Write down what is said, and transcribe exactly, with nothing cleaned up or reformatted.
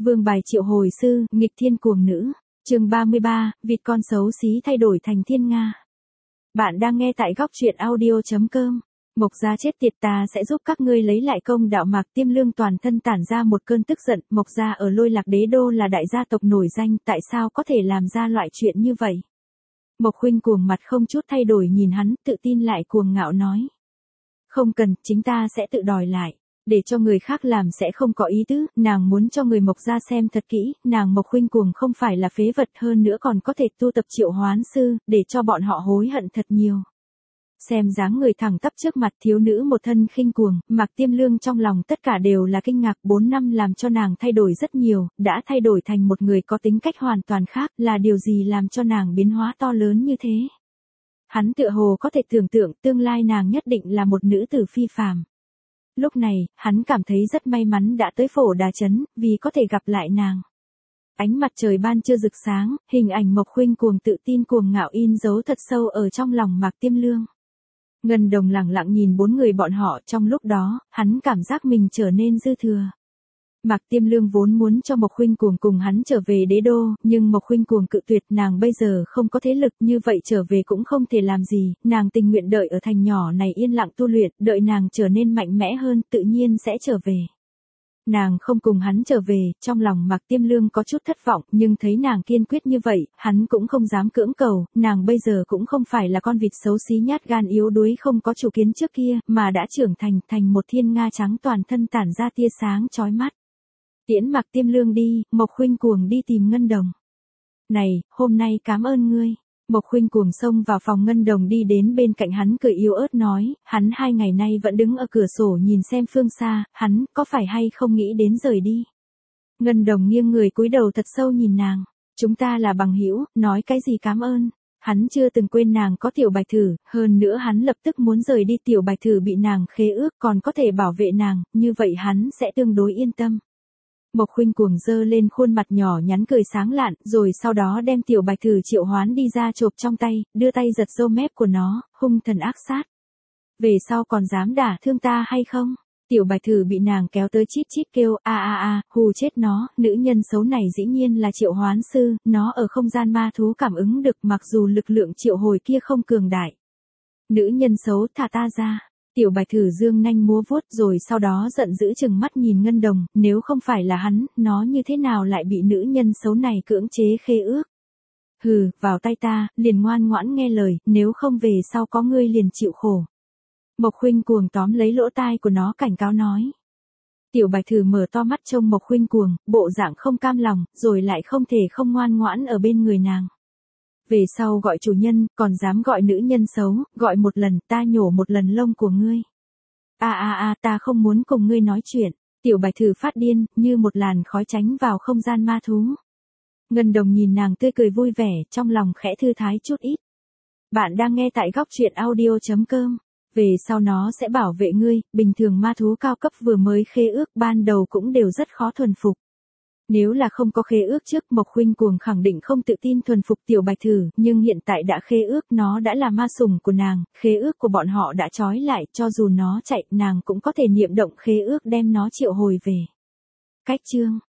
Vương bài triệu hồi sư, nghịch thiên cuồng nữ. Chương ba mươi ba, vịt con xấu xí thay đổi thành thiên nga. Bạn đang nghe tại góc truyện audio chấm com. Mộc gia chết tiệt, ta sẽ giúp các ngươi lấy lại công đạo. Mạc Tiêm Lương toàn thân tản ra một cơn tức giận. Mộc gia ở Lôi Lạc Đế đô là đại gia tộc nổi danh, tại sao có thể làm ra loại chuyện như vậy? Mộc Khuynh cuồng mặt không chút thay đổi nhìn hắn, tự tin lại cuồng ngạo nói. Không cần, chính ta sẽ tự đòi lại. Để cho người khác làm sẽ không có ý tứ, nàng muốn cho người Mộc gia xem thật kỹ, nàng Mộc Khuynh cuồng không phải là phế vật, hơn nữa còn có thể tu tập triệu hoán sư, để cho bọn họ hối hận thật nhiều. Xem dáng người thẳng tắp trước mặt thiếu nữ một thân khinh cuồng, Mạc Tiêm Lương trong lòng tất cả đều là kinh ngạc. Bốn năm làm cho nàng thay đổi rất nhiều, đã thay đổi thành một người có tính cách hoàn toàn khác, là điều gì làm cho nàng biến hóa to lớn như thế? Hắn tựa hồ có thể tưởng tượng tương lai nàng nhất định là một nữ tử phi phàm. Lúc này, hắn cảm thấy rất may mắn đã tới Phổ Đà Trấn, vì có thể gặp lại nàng. Ánh mặt trời ban trưa rực sáng, hình ảnh Mộc Khuynh cuồng tự tin cuồng ngạo in dấu thật sâu ở trong lòng Mạc Tiêm Lương. Ngân Đồng lẳng lặng nhìn bốn người bọn họ, trong lúc đó, hắn cảm giác mình trở nên dư thừa. Mạc Tiêm Lương vốn muốn cho Mộc Khuynh cuồng cùng hắn trở về đế đô, nhưng Mộc Khuynh cuồng cự tuyệt, nàng bây giờ không có thế lực, như vậy trở về cũng không thể làm gì, nàng tình nguyện đợi ở thành nhỏ này yên lặng tu luyện, đợi nàng trở nên mạnh mẽ hơn, tự nhiên sẽ trở về. Nàng không cùng hắn trở về, trong lòng Mạc Tiêm Lương có chút thất vọng, nhưng thấy nàng kiên quyết như vậy, hắn cũng không dám cưỡng cầu, nàng bây giờ cũng không phải là con vịt xấu xí nhát gan yếu đuối không có chủ kiến trước kia, mà đã trưởng thành, thành một thiên nga trắng toàn thân tản ra tia sáng chói mắt. Tiễn Mạc Tiêm Lương đi, Mộc Khuynh cuồng đi tìm Ngân Đồng. Này, hôm nay cảm ơn ngươi. Mộc Khuynh cuồng xông vào phòng Ngân Đồng đi đến bên cạnh hắn cười yếu ớt nói, hắn hai ngày nay vẫn đứng ở cửa sổ nhìn xem phương xa, hắn có phải hay không nghĩ đến rời đi. Ngân Đồng nghiêng người cúi đầu thật sâu nhìn nàng, chúng ta là bằng hữu, nói cái gì cảm ơn. Hắn chưa từng quên nàng có Tiểu Bạch Thử, hơn nữa hắn lập tức muốn rời đi. Tiểu Bạch Thử bị nàng khế ước còn có thể bảo vệ nàng, như vậy hắn sẽ tương đối yên tâm. Mộc Khuynh cuồng giơ lên khuôn mặt nhỏ nhắn cười sáng lạn, rồi sau đó đem Tiểu Bạch Thử triệu hoán đi ra chộp trong tay, đưa tay giật râu mép của nó, hung thần ác sát. Về sau còn dám đả thương ta hay không? Tiểu Bạch Thử bị nàng kéo tới chít chít kêu, a a a, hù chết nó, nữ nhân xấu này dĩ nhiên là triệu hoán sư, nó ở không gian ma thú cảm ứng được, mặc dù lực lượng triệu hồi kia không cường đại. Nữ nhân xấu, thả ta ra. Tiểu Bạch Thử dương nanh múa vuốt, rồi sau đó giận dữ chừng mắt nhìn Ngân Đồng, nếu không phải là hắn, nó như thế nào lại bị nữ nhân xấu này cưỡng chế khế ước. Hừ, vào tay ta, liền ngoan ngoãn nghe lời, nếu không về sau có ngươi liền chịu khổ. Mộc Khuynh cuồng tóm lấy lỗ tai của nó cảnh cáo nói. Tiểu Bạch Thử mở to mắt trông Mộc Khuynh cuồng, bộ dạng không cam lòng, rồi lại không thể không ngoan ngoãn ở bên người nàng. Về sau gọi chủ nhân, còn dám gọi nữ nhân xấu, gọi một lần, ta nhổ một lần lông của ngươi. A a a, ta không muốn cùng ngươi nói chuyện. Tiểu Bạch Thử phát điên, như một làn khói tránh vào không gian ma thú. Ngân Đồng nhìn nàng tươi cười vui vẻ, trong lòng khẽ thư thái chút ít. Bạn đang nghe tại góc truyện audio chấm com. Về sau nó sẽ bảo vệ ngươi, bình thường ma thú cao cấp vừa mới khế ước ban đầu cũng đều rất khó thuần phục. Nếu là không có khế ước trước, Mộc Khuynh cuồng khẳng định không tự tin thuần phục Tiểu Bạch Thử, nhưng hiện tại đã khế ước, nó đã là ma sủng của nàng, khế ước của bọn họ đã trói lại, cho dù nó chạy, nàng cũng có thể niệm động khế ước đem nó triệu hồi về. Cách chương